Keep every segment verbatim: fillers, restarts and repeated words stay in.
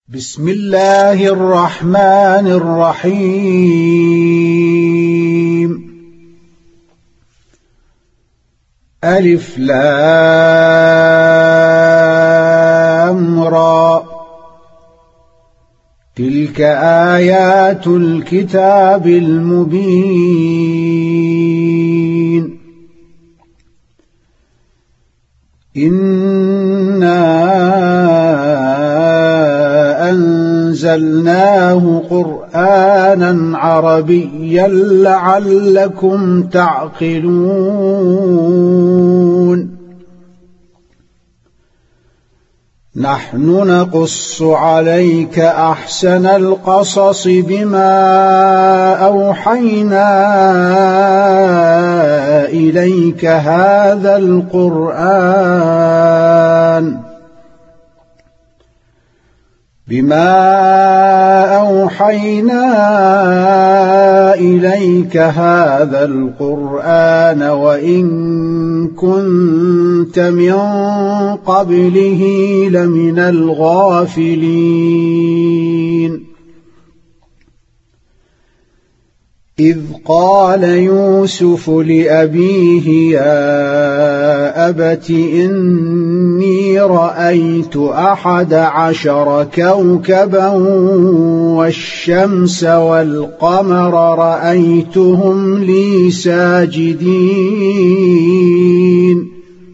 بسم الله الرحمن الرحيم. ألف لام را، تلك آيات الكتاب المبين. إنا أنزلناه قرآنا عربيا لعلكم تعقلون. نحن نقص عليك أحسن القصص بما أوحينا إليك هذا القرآن بما أوحينا إليك هذا القرآن وإن كنت من قبله لمن الغافلين. إذ قال يوسف لأبيه يا أبت إني رأيت أحد عشر كوكبا والشمس والقمر رأيتهم لي ساجدين.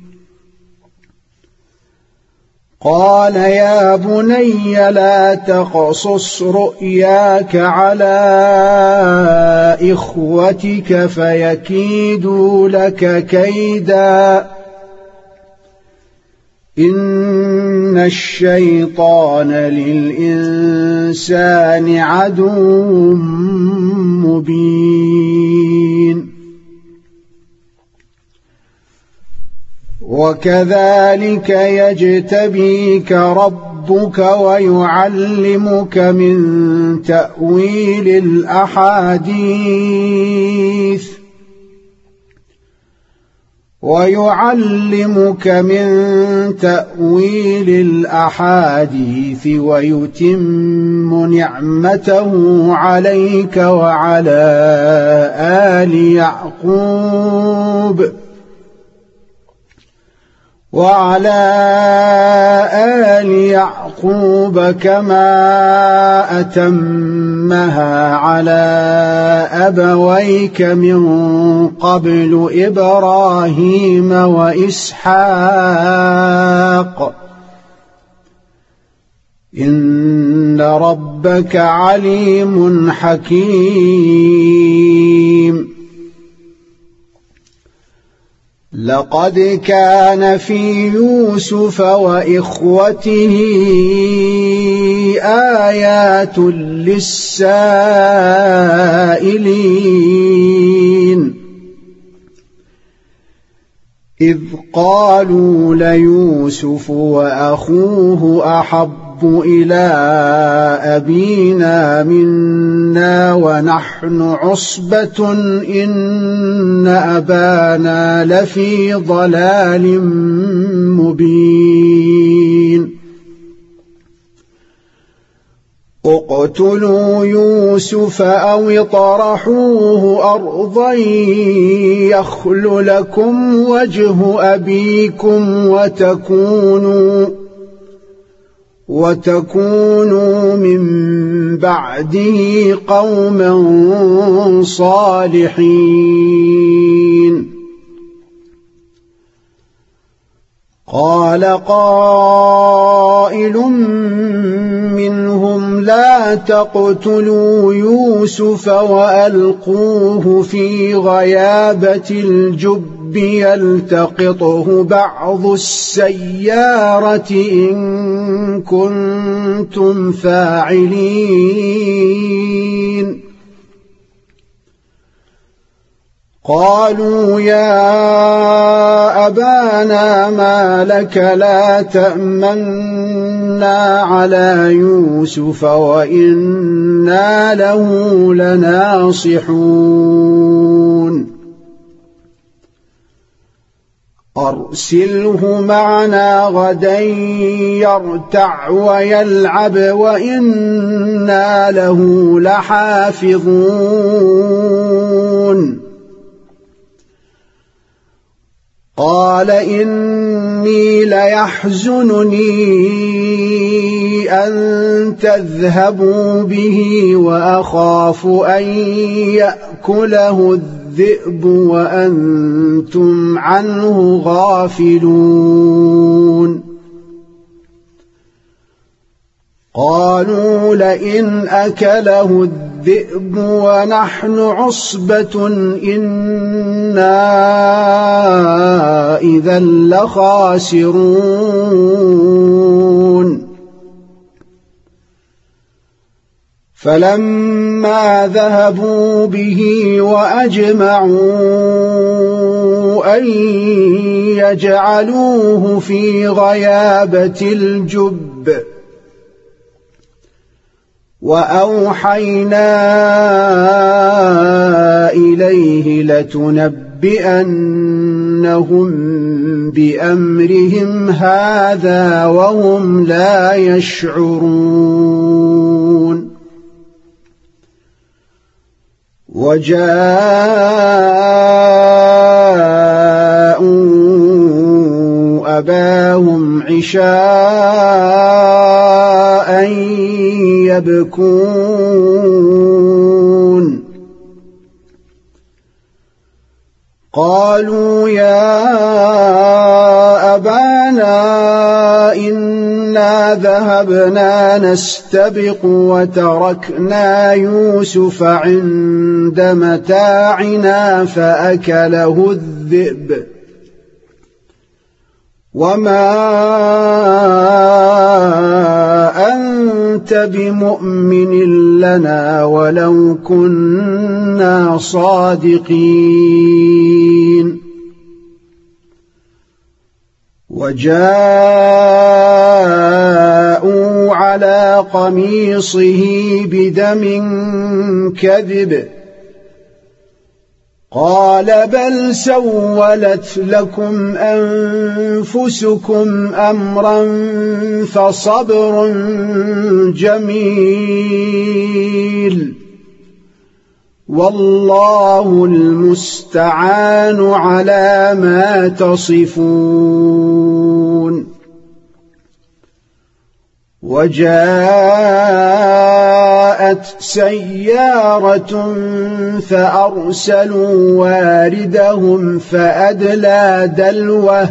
قال يا بني لا تقصص رؤياك على إخوتك فيكيدوا لك كيدا إن الشيطان للإنسان عدو مبين. وكذلك يجتبيك ربك ويعلمك من تأويل الأحاديث ويعلمك من تأويل الأحاديث ويتم نعمته عليك وعلى آل يعقوب وعلى آل يعقوب كما أتمها على أبويك من قبل إبراهيم وإسحاق إن ربك عليم حكيم. لقد كان في يوسف وإخوته آيات للسائلين إذ قالوا ليوسف وأخوه أحب إلى أبينا منا ونحن عصبة إن أبانا لفي ضلال مبين. اقتلوا يوسف أو اطرحوه أرضا يخل لكم وجه أبيكم وتكونوا وتكونوا من بعده قوما صالحين. قال قائل منهم لا تقتلوا يوسف وألقوه في غيابة الجب يلتقطه بعض السيارة إن كنتم فاعلين. قالوا يا أبانا ما لك لا تأمنا على يوسف وإنا له لناصحون. أرسله معنا غدا يرتع ويلعب وإنا له لحافظون قال إني ليحزنني أن تذهبوا به وأخاف أن يأكله الذئب وأنتم عنه غافلون قالوا لئن أكله الذئب ونحن عصبة إنا إذا لخاسرون فلما ذهبوا به وأجمعوا أن يجعلوه في غيابة الجب وأوحينا إليه لتنبئنهم بأمرهم هذا وهم لا يشعرون وجاءوا أباهم عشاء يبكون قالوا يا أبانا إنا ذهبنا نستبق وتركنا يوسف عند متاعنا فأكله الذئب وما أنت بمؤمن لنا ولو كنا صادقين وجاءوا على قميصه بدم كذب قال بل سولت لكم أنفسكم أمرا فصبر جميل والله المستعان على ما تصفون وجاءت سيارة فأرسلوا واردهم فأدلى دلوه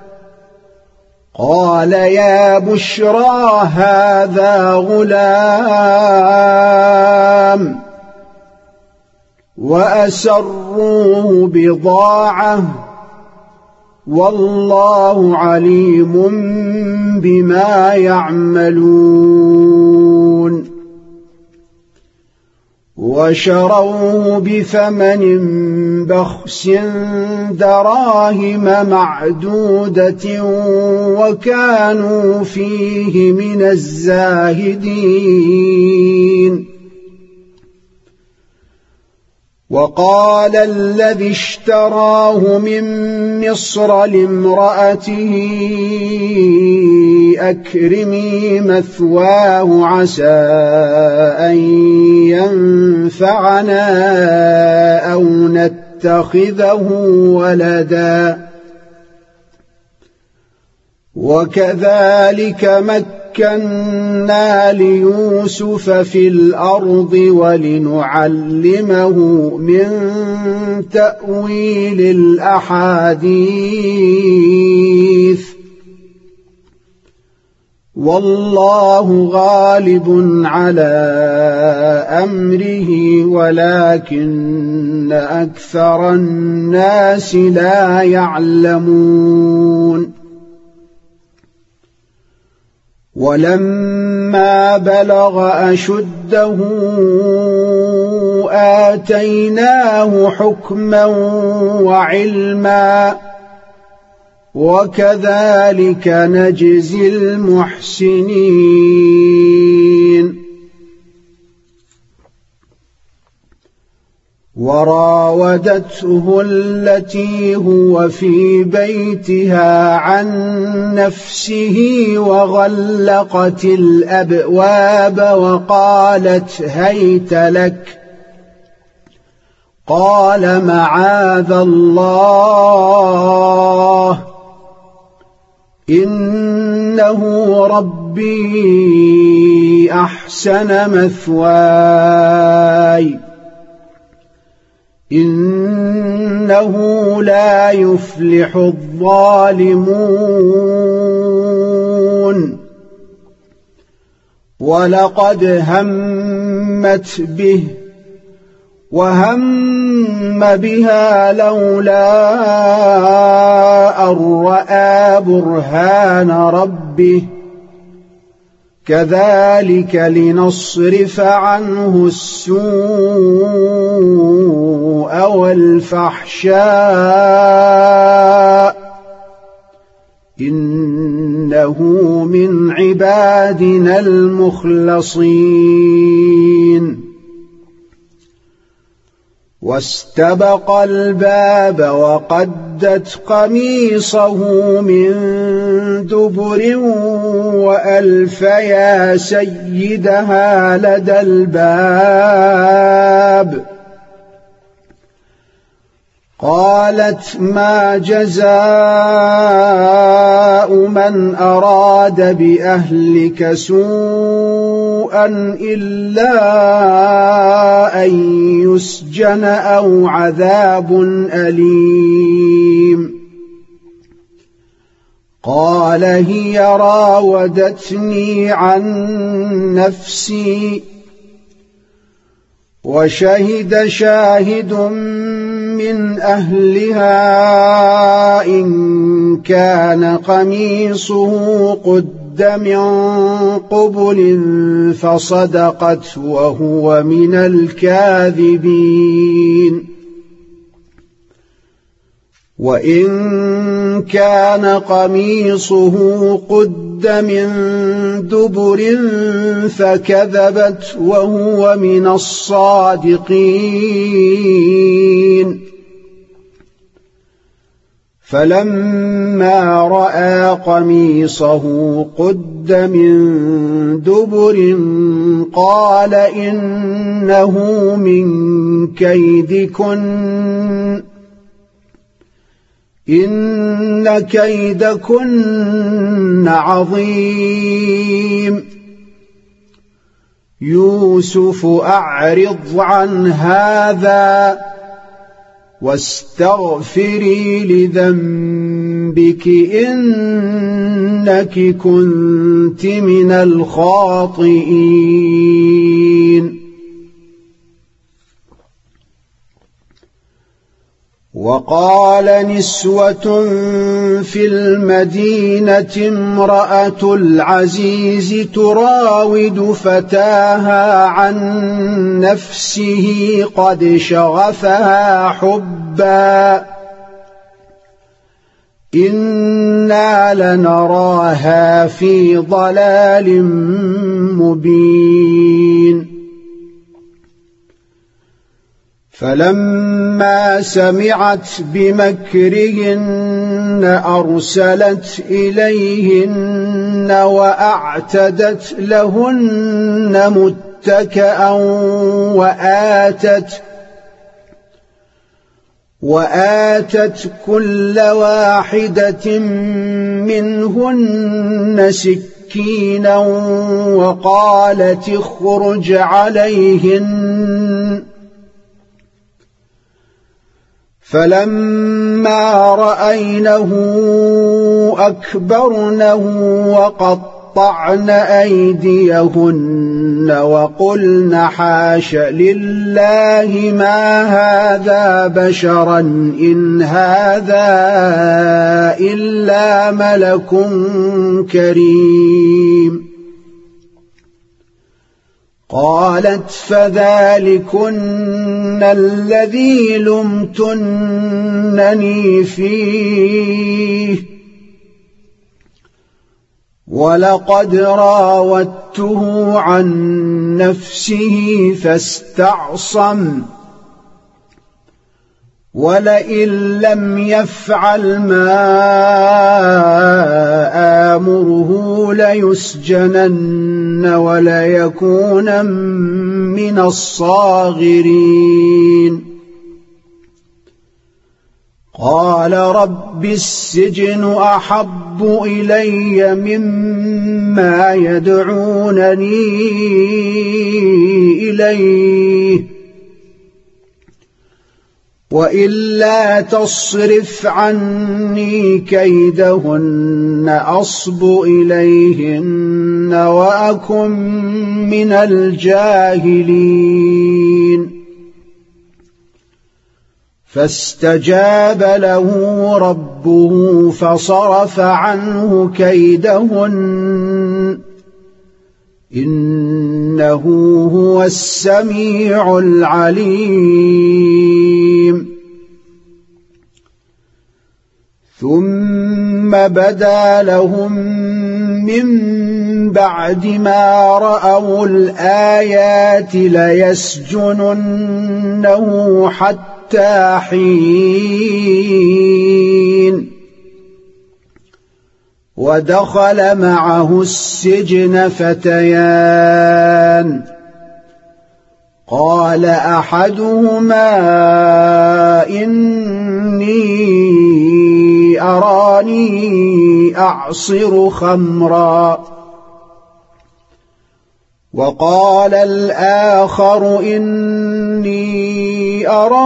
قال يا بشرى هذا غلام وأسروه بضاعة والله عليم بما يعملون وشروه بثمن بخس دراهم معدودة وكانوا فيه من الزاهدين وقال الذي اشتراه من مصر لامرأته أكرمي مثواه عسى أن ينفعنا أو نتخذه ولدا وكذلك مكنا ليوسف في الأرض ولنعلمه من تأويل الأحاديث والله غالب على أمره ولكن أكثر الناس لا يعلمون ولما بلغ أشده آتيناه حكما وعلما وكذلك نجزي المحسنين وراودته التي هو في بيتها عن نفسه وغلقت الأبواب وقالت هيت لك قال معاذ الله إنه ربي أحسن مثواي إنه لا يفلح الظالمون ولقد همت به وهم بها لولا أن رأى برهان ربه كذلك لنصرف عنه السوء والفحشاء إنه من عبادنا المخلصين واستبق الباب وقدت قميصه من دبر وألف يا سيدها لدى الباب قالت ما جزاء من أراد بأهلك سوءا إلا أن يسجن أو عذاب أليم قال هي راودتني عن نفسي وشهد شاهد من أهلها إن كان قميصه قد من قبل فصدقت وهو من الكاذبين وإن كان قميصه قد من دبر فكذبت وهو من الصادقين فلما رأى قميصه قد من دبر قال إنه من كيدكن إن كيدكن عظيم يوسف أعرض عن هذا واستغفري لذنبك إنك كنت من الخاطئين وقال نسوة في المدينة امرأة العزيز تراود فتاها عن نفسه قد شغفها حبا إنا لنراها في ضلال مبين فلما سمعت بمكرهن أرسلت إليهن وأعتدت لهن متكئا وآتت وآتت كل واحدة منهن سكينا وقالت اخرج عليهن فلما رأينه أكبرنه وقطعن أيديهن وقلن حاش لله ما هذا بشرا إن هذا إلا ملك كريم قالت فذلكن الذي لمتنني فيه ولقد راودته عن نفسه فاستعصم ولئن لم يفعل ما آمره ليسجنن وليكونن من الصاغرين قال رب السجن أحب إلي مما يدعونني إليه وإلا تصرف عني كيدهن أصب إليهن وأكن من الجاهلين فاستجاب له ربه فصرف عنه كيدهن إنه هو السميع العليم ثم بدا لهم من بعد ما رأوا الآيات ليسجننه حتى حين ودخل معه السجن فتيان قال أحدهما إني أراني أعصر خمرا وقال الآخر إني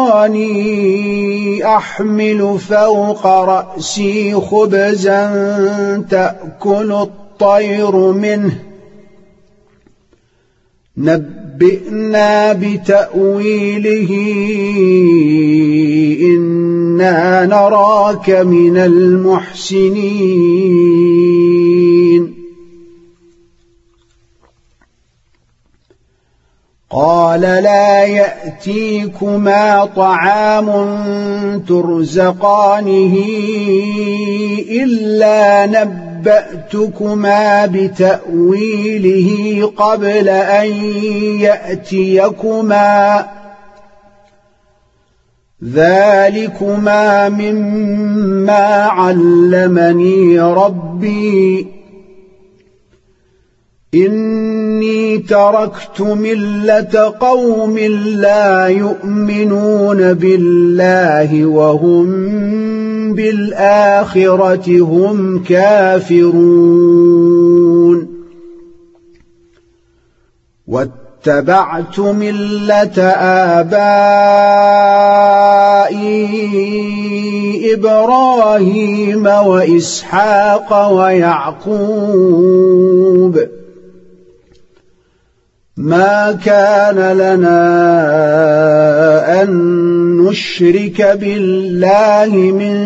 أراني أحمل فوق رأسي خبزا تأكل الطير منه نبئنا بتأويله إنا نراك من المحسنين قال لا يأتيكما طعام ترزقانه إلا نبأتكما بتأويله قبل أن يأتيكما ذلكما مما علمني ربي إني تركت ملة قوم لا يؤمنون بالله وهم بالآخرة هم كافرون واتبعت ملة آبائي إبراهيم وإسحاق ويعقوب ما كان لنا أن نشرك بالله من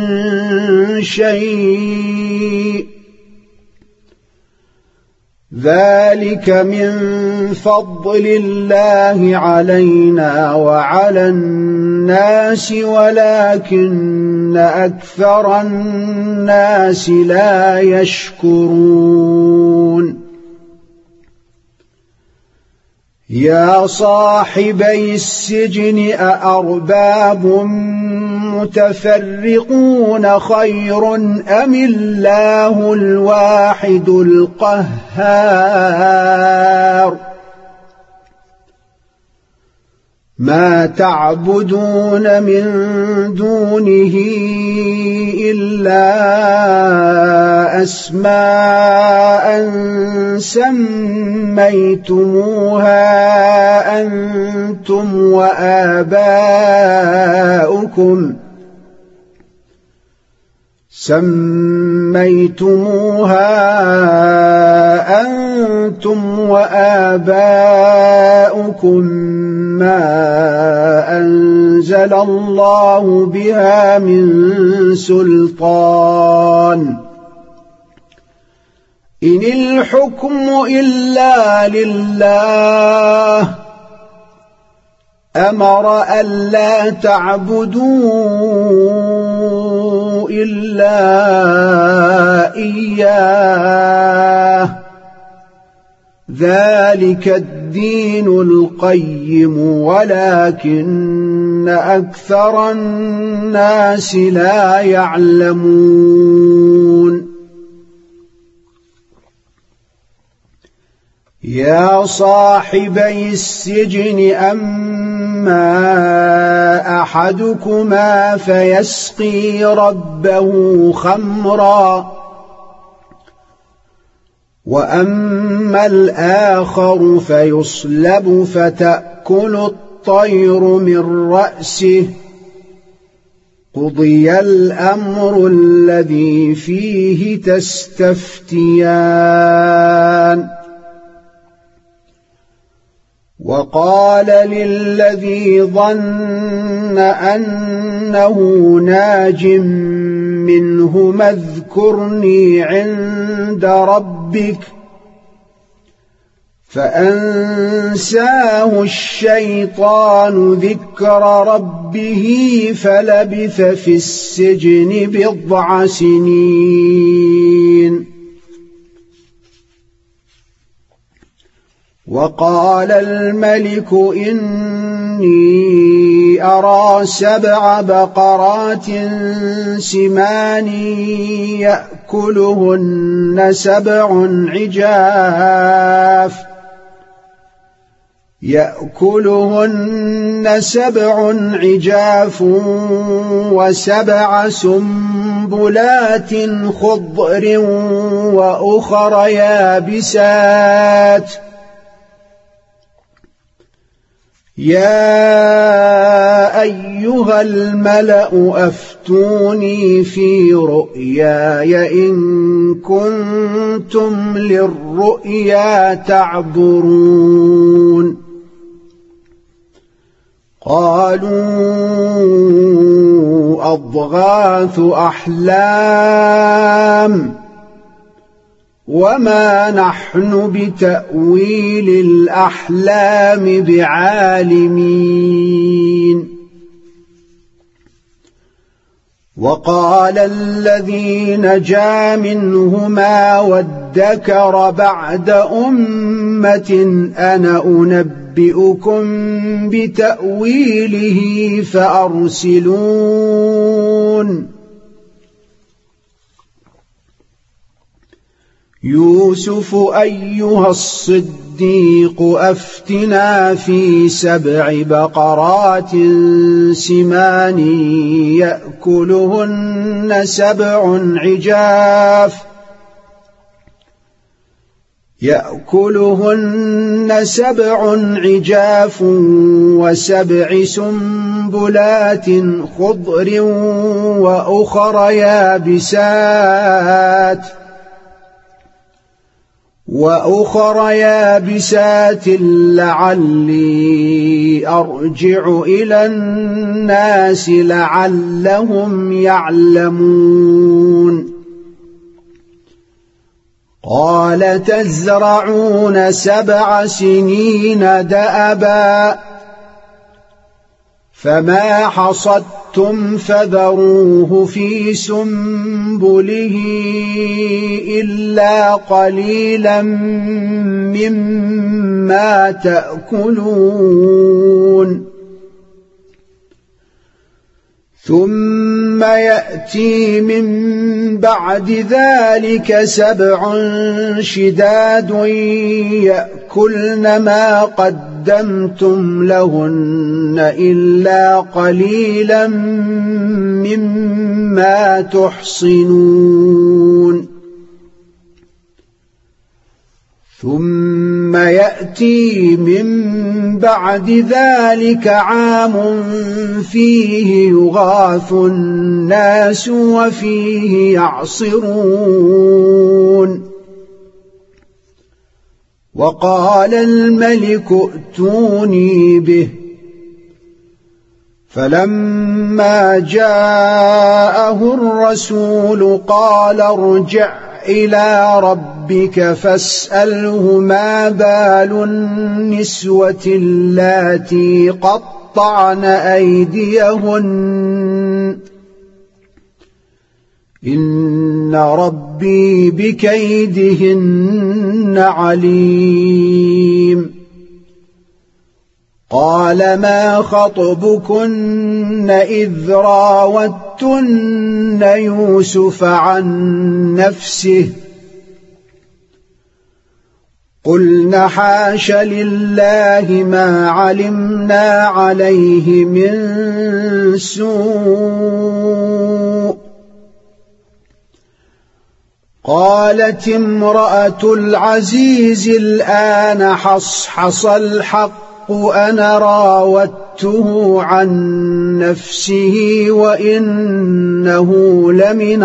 شيء ذلك من فضل الله علينا وعلى الناس ولكن أكثر الناس لا يشكرون يا صاحبي السجن أأرباب متفرقون خير أم الله الواحد القهار ما تعبدون من دونه إلا أسماء سميتموها أنتم وآباؤكم سميتموها أنتم وآباؤكم ما أنزل الله بها من سلطان إن الحكم إلا لله أمر ألا تعبدوا إلا إياه ذلك الدين القيم ولكن أكثر الناس لا يعلمون يا صاحبي السجن أما أحدكما فيسقي ربه خمرا وأما الآخر فيصلب فتأكل الطير من رأسه قضي الأمر الذي فيه تستفتيان وقال للذي ظن أنه ناج منهما اذكرني عند ربك فأنساه الشيطان ذكر ربه فلبث في السجن بضع سنين وقال الملك إني أرى سبع بقرات سمان يأكلهن سبع عجاف يأكلهن سبع عجاف وسبع سنبلات خضر وأخر يابسات يا أيها الملأ أفتوني في رؤياي إن كنتم للرؤيا تعبرون قالوا أضغاث أحلام وما نحن بتأويل الأحلام بعالمين وقال الذي نجا منهما وادكر بعد أمة أنا أنبئكم بتأويله فأرسلون يوسف أيها الصديق أفتنا في سبع بقرات سمان يأكلهن سبع عجاف يأكلهن سبع عجاف وسبع سنبلات خضر وأخر يابسات وأخر يابسات لعلي أرجع إلى الناس لعلهم يعلمون قال تزرعون سبع سنين دأبا فما حصدتم فذروه في سنبله إلا قليلا مما تأكلون ثم يأتي من بعد ذلك سبع شداد يأكلن ما قدمتم لهن إلا قليلا مما تحصنون ثم يأتي من بعد ذلك عام فيه يغاث الناس وفيه يعصرون وقال الملك ائتوني به فلما جاءه الرسول قال ارجع إلى ربك فاسأله ما بال النسوة اللاتي قطعن أيديهن إن ربي بكيدهن عليم قال ما خطبكن إذ راوتن يوسف عن نفسه قلنا حاش لله ما علمنا عليه من سوء قالت امرأة العزيز الآن حصحص الحق أنا راودته عن نفسه وإنه لمن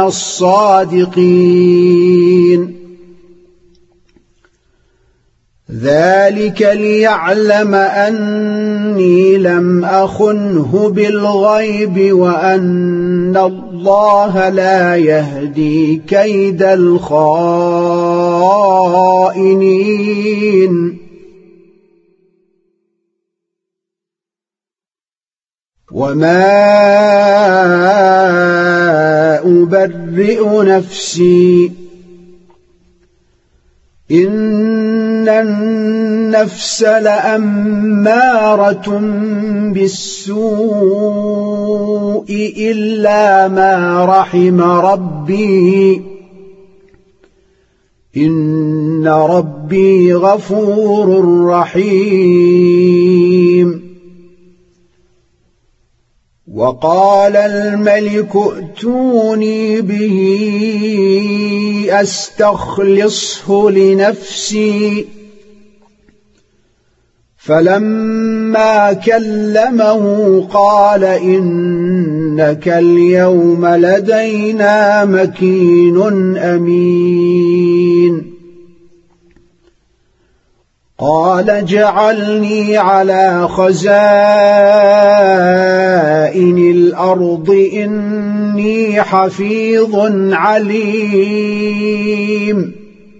الصادقين ذلك ليعلم أني لم أخنه بالغيب وأن الله لا يهدي كيد الخائنين وما أبرئ نفسي إن النفس لأمارة بالسوء إلا ما رحم ربي إن ربي غفور رحيم وقال الملك ائتوني به أستخلصه لنفسي فلما كلمه قال إنك اليوم لدينا مكين أمين قال اجعلني على خزائن الأرض إني حفيظ عليم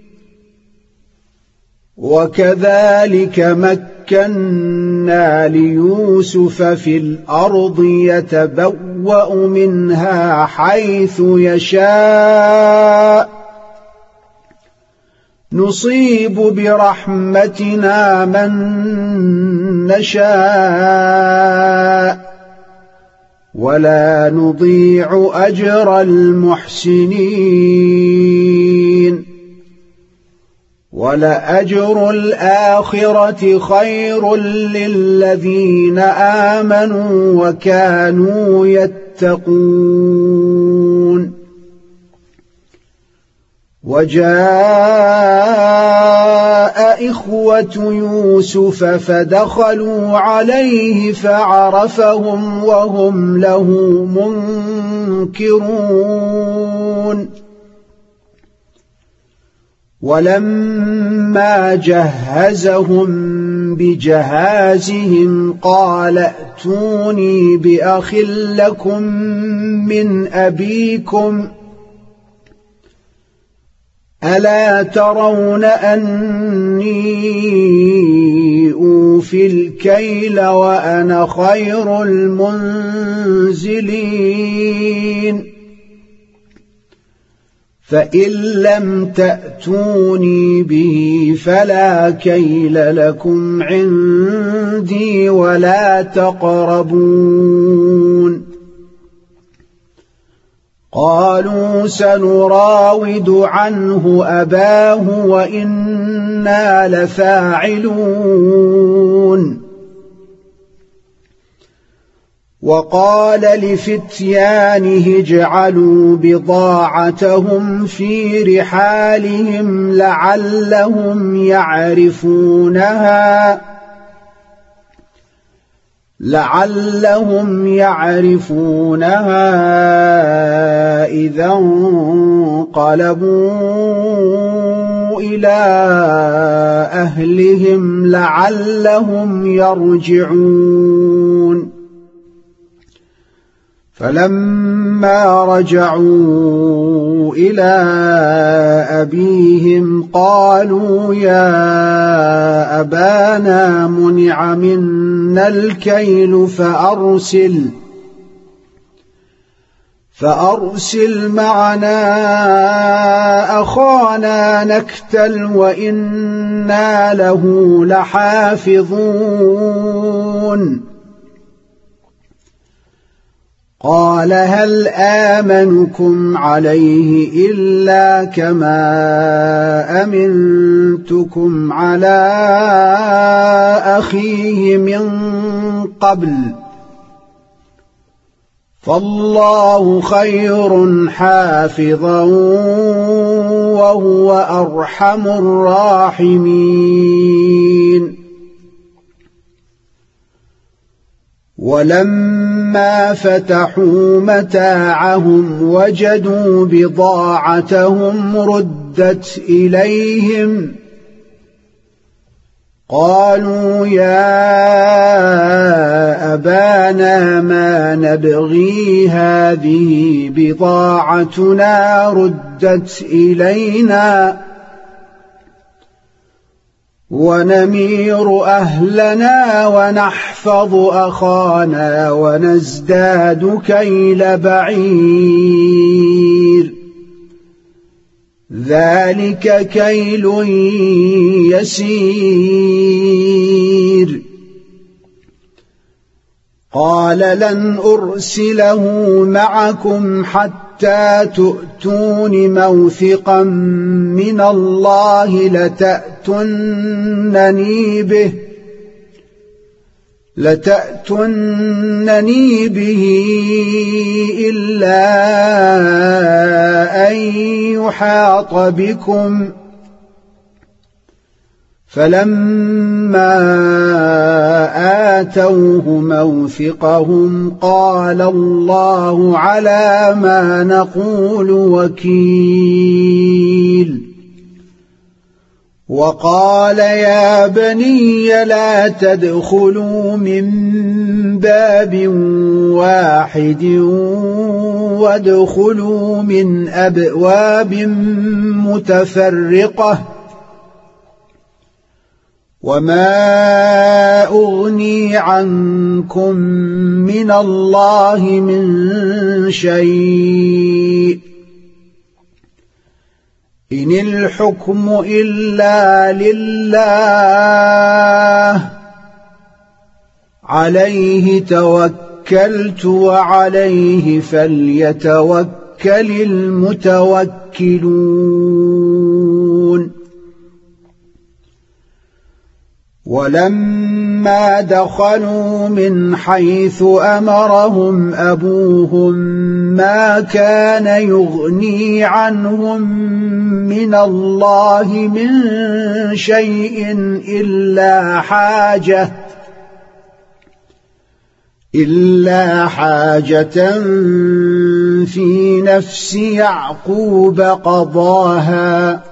وكذلك مكنا ليوسف في الأرض يتبوأ منها حيث يشاء نصيب برحمتنا من نشاء ولا نضيع أجر المحسنين ولأجر الآخرة خير للذين آمنوا وكانوا يتقون وجاء إخوة يوسف فدخلوا عليه فعرفهم وهم له منكرون ولما جهزهم بجهازهم قال ائتوني بأخ لكم من أبيكم ألا ترون أني أوفي الكيل وأنا خير المنزلين فإن لم تأتوني به فلا كيل لكم عندي ولا تقربون قالوا سنراود عنه أباه وإنا لفاعلون وقال لفتيانه اجعلوا بضاعتهم في رحالهم لعلهم يعرفونها لعلهم يعرفونها إذا انقلبوا إلى أهلهم لعلهم يرجعون فلما رجعوا إلى أبيهم قالوا يا أبانا منع منا الكيل فأرسل فأرسل معنا أخانا نكتل وإنا له لحافظون قال هل آمنكم عليه إلا كما أمنتكم على أخيه من قبل فالله خير حافظا وهو أرحم الراحمين ولما فتحوا متاعهم وجدوا بضاعتهم ردت إليهم قالوا يا أبانا ما نبغي هذه بضاعتنا ردت إلينا ونمير أهلنا ونحفظ أخانا ونزداد كيل بعير ذلك كيل يسير قال لن أرسله معكم حتى تؤتون موثقا من الله لتأتونني به لتأتونني به إلا أن يحاط بكم فلما آتوه موثقهم قال الله على ما نقول وكيل وقال يا بني لا تدخلوا من باب واحد وادخلوا من أبواب متفرقة وما أغني عنكم من الله من شيء إن الحكم إلا لله عليه توكلت وعليه فليتوكل المتوكلون ولما دخلوا من حيث أمرهم أبوهم ما كان يغني عنهم من الله من شيء إلا حاجة إلا حاجة في نفس يعقوب قضاها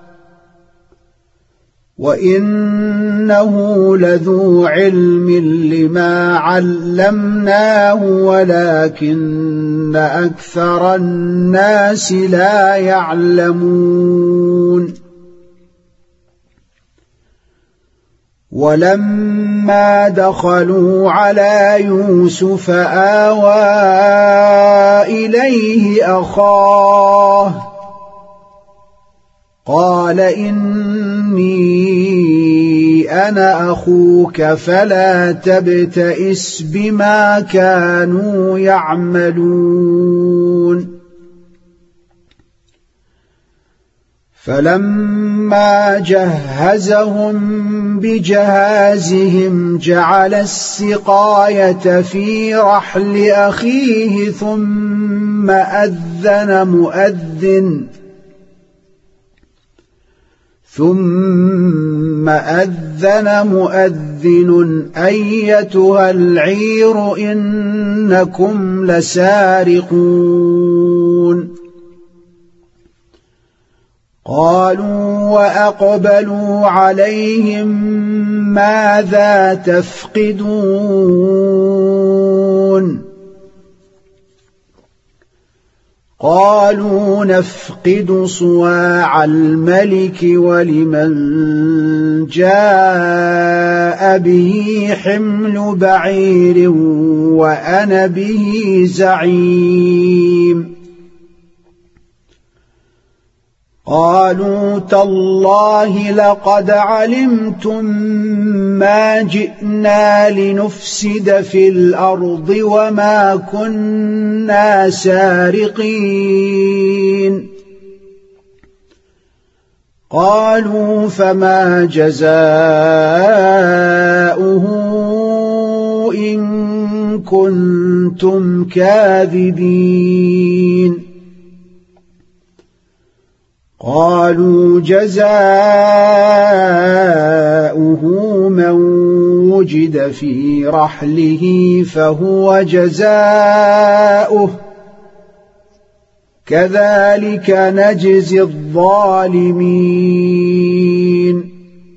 وإنه لذو علم لما علمناه ولكن أكثر الناس لا يعلمون ولما دخلوا على يوسف آوى إليه أخاه قال إني أنا أخوك فلا تبتئس بما كانوا يعملون فلما جهزهم بجهازهم جعل السقاية في رحل أخيه ثم أذن مؤذن ثم أذن مؤذن أيتها العير إنكم لسارقون قالوا وأقبلوا عليهم ماذا تفقدون قالوا نفقد صواع الملك ولمن جاء به حمل بعير وأنا به زعيم قالوا تالله لقد علمتم ما جئنا لنفسد في الأرض وما كنا سارقين قالوا فما جزاؤه إن كنتم كاذبين قالوا جزاؤه من وجد في رحله فهو جزاؤه كذلك نجزي الظالمين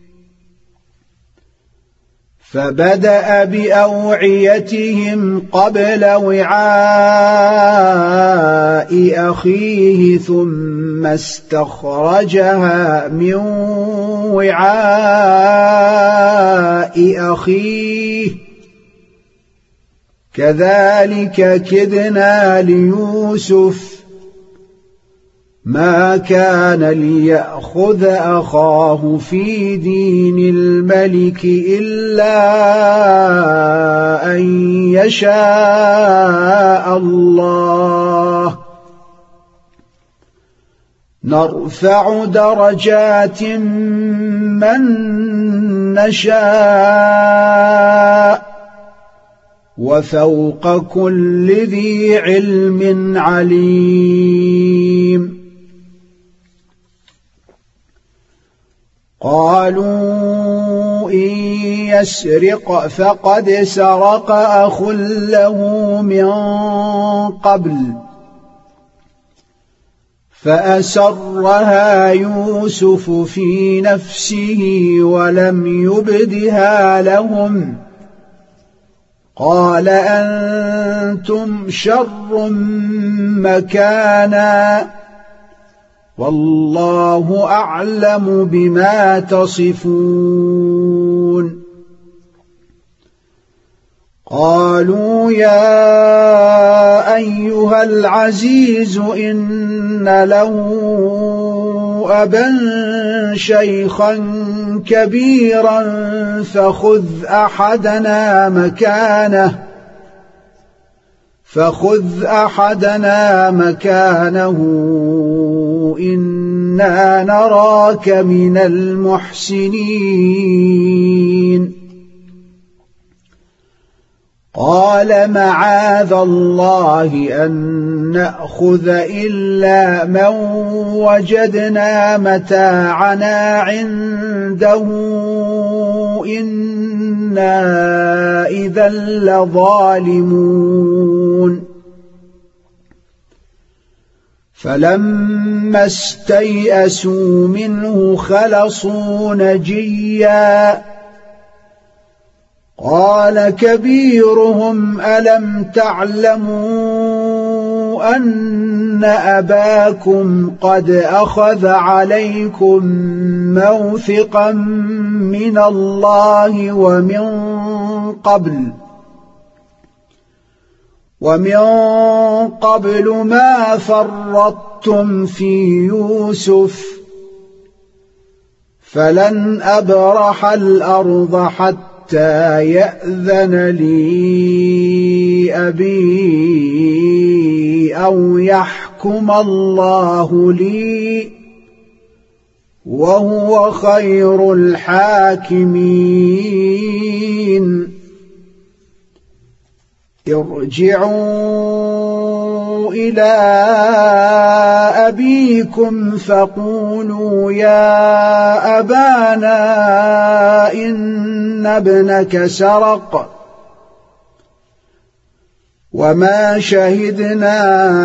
فبدأ بأوعيتهم قبل وعاء أخيه ثم استخرجها من وعاء أخيه كذلك كدنا ليوسف ما كان ليأخذ أخاه في دين الملك إلا أن يشاء الله نرفع درجات من نشاء وفوق كل ذي علم عليم قالوا إن يسرق فقد سرق أخ له من قبل فأسرها يوسف في نفسه ولم يبدها لهم قال أنتم شر مكانا والله أعلم بما تصفون قالوا يا أيها العزيز إن له أبا شيخا كبيرا فخذ أحدنا مكانه فخذ أحدنا مكانه إنا نراك من المحسنين قال معاذ الله أن نأخذ إلا من وجدنا متاعنا عنده إنا إذا لظالمون فلما استيئسوا منه خلصوا نجيا قال كبيرهم ألم تعلموا أن أباكم قد أخذ عليكم موثقا من الله ومن قبل ومن قبل ما فرطتم في يوسف فلن أبرح الأرض حتى حتى يأذن لي أبي أو يحكم الله لي وهو خير الحاكمين ارجعوا إلى أبيكم فقولوا يا أبانا إن ابنك سرق وما شهدنا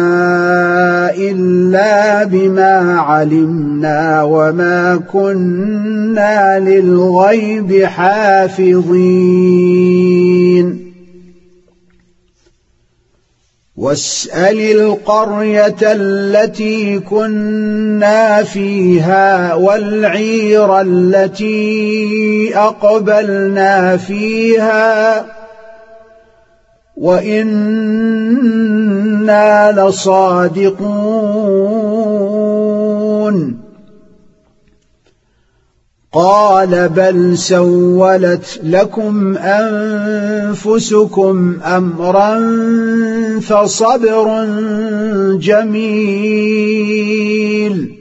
إلا بما علمنا وما كنا للغيب حافظين واسأل القرية التي كنا فيها والعير التي أقبلنا فيها وإنا لصادقون قال بل سولت لكم أنفسكم أمرا فصبر جميل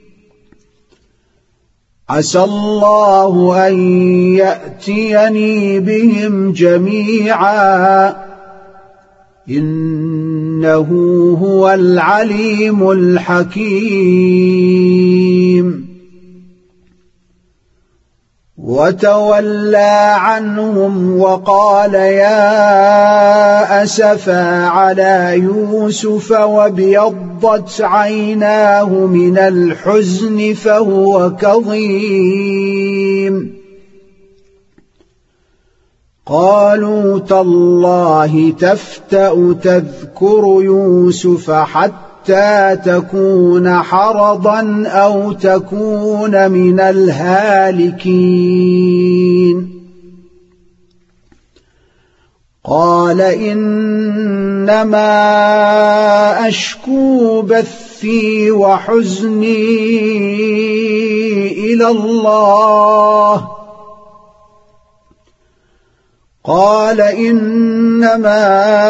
عسى الله أن يأتيني بهم جميعا إنه هو العليم الحكيم وتولى عنهم وقال يا أسفا على يوسف وابيضت عيناه من الحزن فهو كظيم قالوا تالله تفتأ تذكر يوسف حتى تكون حرضا أو تكون من الهالكين قال إنما أشكو بثي وحزني إلى الله قال إنما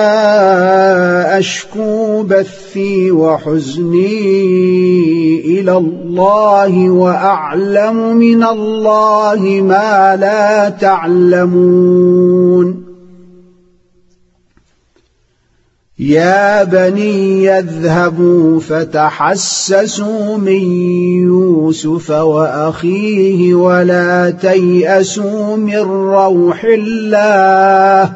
أشكو بثي وحزني إلى الله وأعلم من الله ما لا تعلمون يا بني اذهبوا فتحسسوا من يوسف وأخيه ولا تيأسوا من روح الله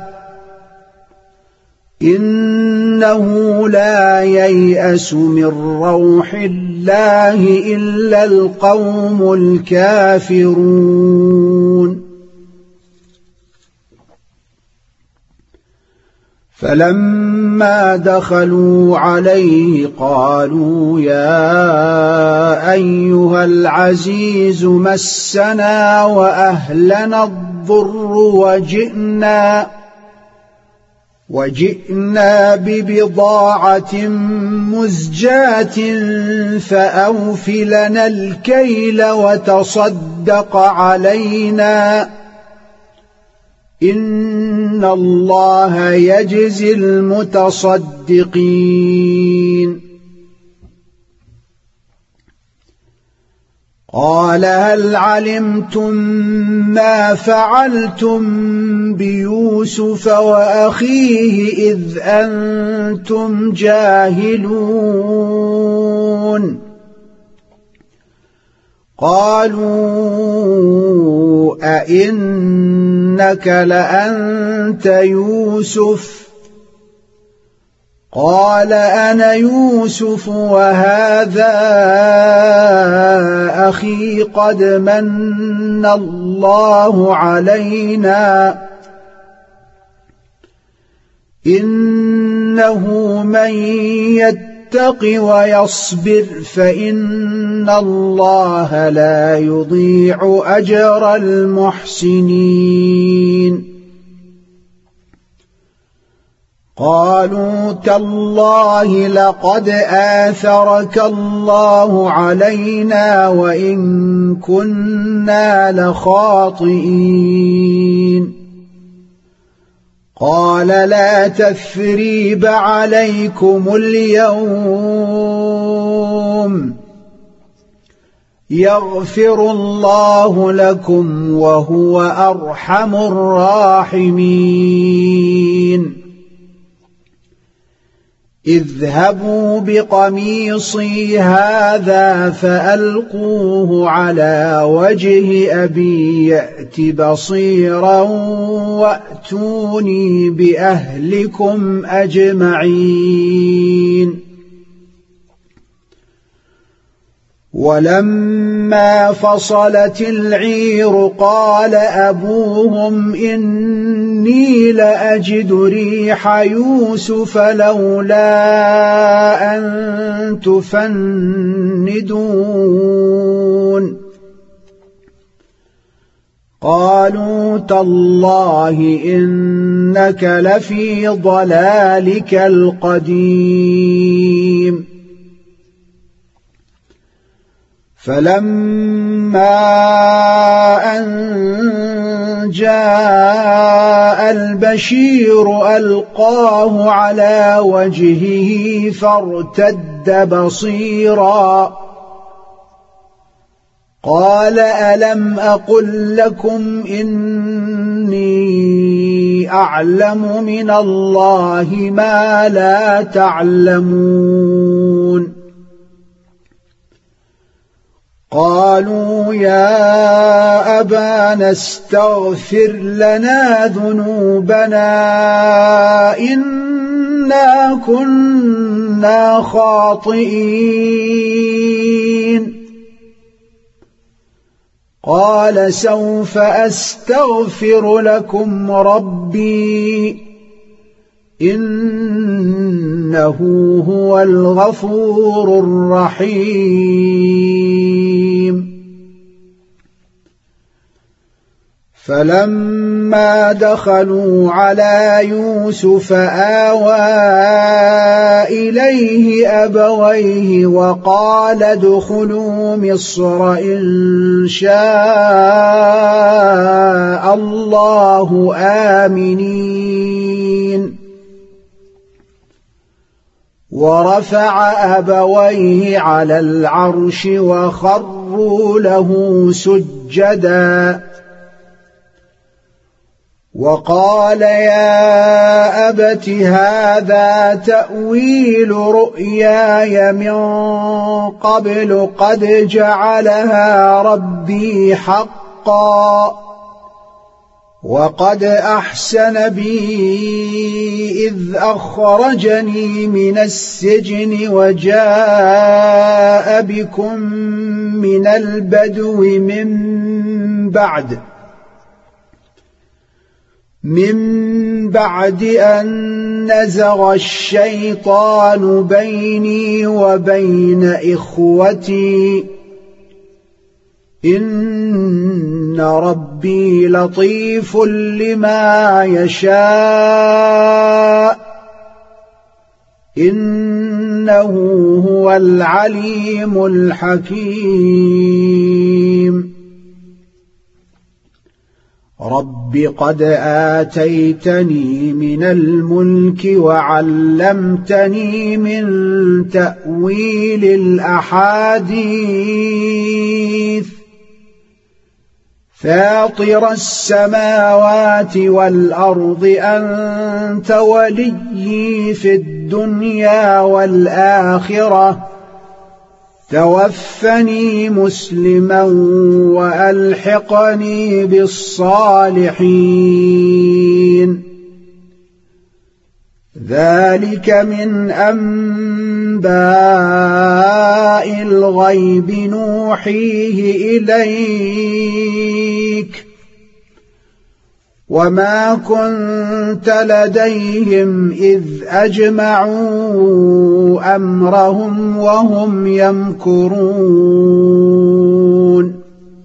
إنه لا ييأس من روح الله إلا القوم الكافرون فلما دخلوا عليه قالوا يا أيها العزيز مسنا وأهلنا الضر وجئنا وجئنا ببضاعة مزجاة فأوف لنا الكيل وتصدق علينا إن الله يجزي المتصدقين قال هل علمتم ما فعلتم بيوسف وأخيه إذ أنتم جاهلون قالوا أئنك لأنت يوسف قال أنا يوسف وهذا أخي قد من الله علينا إنه من يتق ويصبر فإن الله لا يضيع أجر المحسنين قالوا تالله لقد آثرك الله علينا وإن كنا لخاطئين قال لا تثريب عليكم اليوم يغفر الله لكم وهو أرحم الراحمين اذهبوا بقميصي هذا فألقوه على وجه أبي يأت بصيرا وأتوني بأهلكم أجمعين ولما فصلت العير قال أبوهم إني لأجد ريح يوسف لولا أن تفندون قالوا تالله إنك لفي ضلالك القديم فلما أن جاء البشير ألقاه على وجهه فارتد بصيرا قال ألم أقل لكم إني أعلم من الله ما لا تعلمون قالوا يا أبانا استغفر لنا ذنوبنا إنا كنا خاطئين قال سوف أستغفر لكم ربي إنه هو الغفور الرحيم فلما دخلوا على يوسف آوى إليه أبويه وقال ادخلوا مصر إن شاء الله آمنين ورفع أبويه على العرش وخروا له سجدا وقال يا أبت هذا تأويل رؤياي من قبل قد جعلها ربي حقا وقد أحسن بي إذ أخرجني من السجن وجاء بكم من البدو من بعد من بعد أن نزغ الشيطان بيني وبين إخوتي إن ربي لطيف لما يشاء إنه هو العليم الحكيم رب قد آتيتني من الملك وعلمتني من تأويل الأحاديث فاطر السماوات والأرض أنت وليي في الدنيا والآخرة توفني مسلما وألحقني بالصالحين ذلك من أنباء الغيب نوحيه إليك وما كنت لديهم إذ أجمعوا أمرهم وهم يمكرون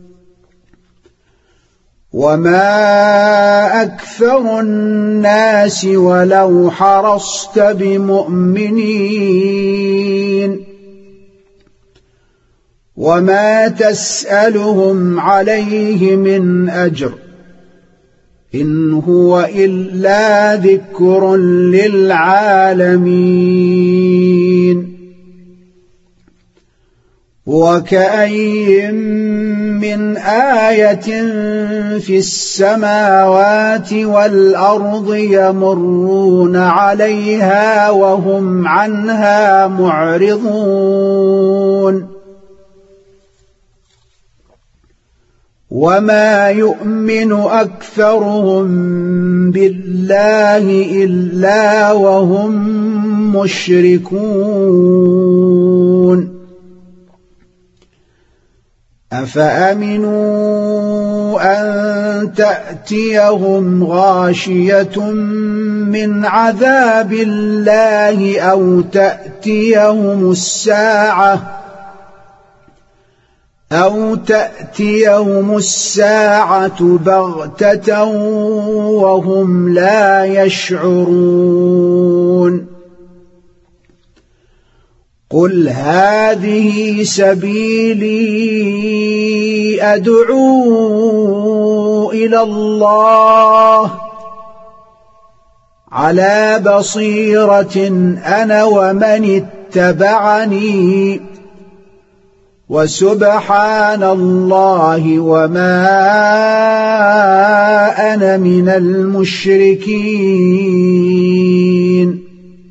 وما أكثر الناس ولو حرصت بمؤمنين وما تسألهم عليه من أجر إن هو إلا ذكر للعالمين وكأين من آية في السماوات والأرض يمرون عليها وهم عنها معرضون وما يؤمن أكثرهم بالله إلا وهم مشركون أفأمنوا أن تأتيهم غاشية من عذاب الله أو تأتيهم الساعة أو تأتيهم الساعة بغتة وهم لا يشعرون قل هذه سبيلي أدعو إلى الله على بصيرة أنا ومن اتبعني وسبحان الله وما أنا من المشركين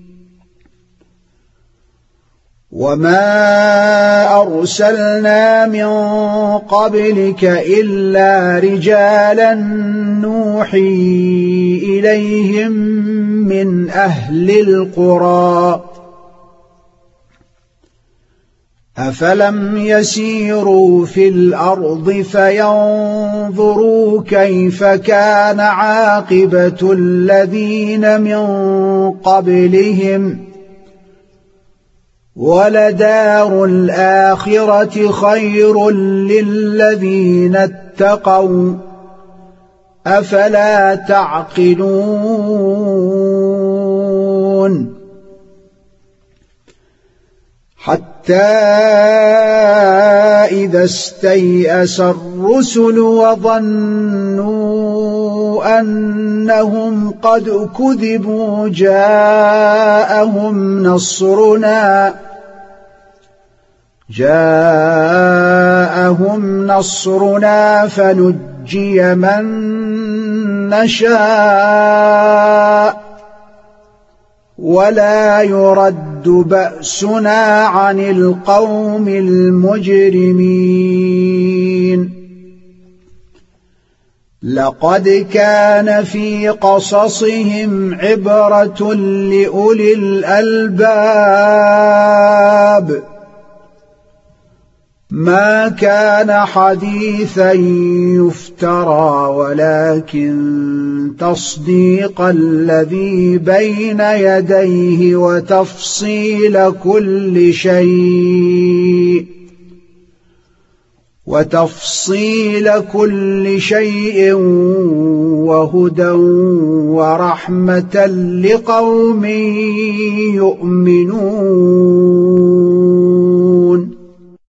وما أرسلنا من قبلك إلا رجالا نوحي إليهم من أهل القرى أفلم يسيروا في الأرض فينظروا كيف كان عاقبة الذين من قبلهم ولدار الآخرة خير للذين اتقوا أفلا تعقلون حتى إذا استيأس الرسل وظنوا أنهم قد كذبوا جاءهم نصرنا جاءهم نصرنا فنجي من نشاء ولا يرد بأسنا عن القوم المجرمين لقد كان في قصصهم عبرة لأولي الألباب ما كان حديثا يفترى ولكن تصديق الذي بين يديه وتفصيل كل شيء وتفصيل كل شيء وهدى ورحمة لقوم يؤمنون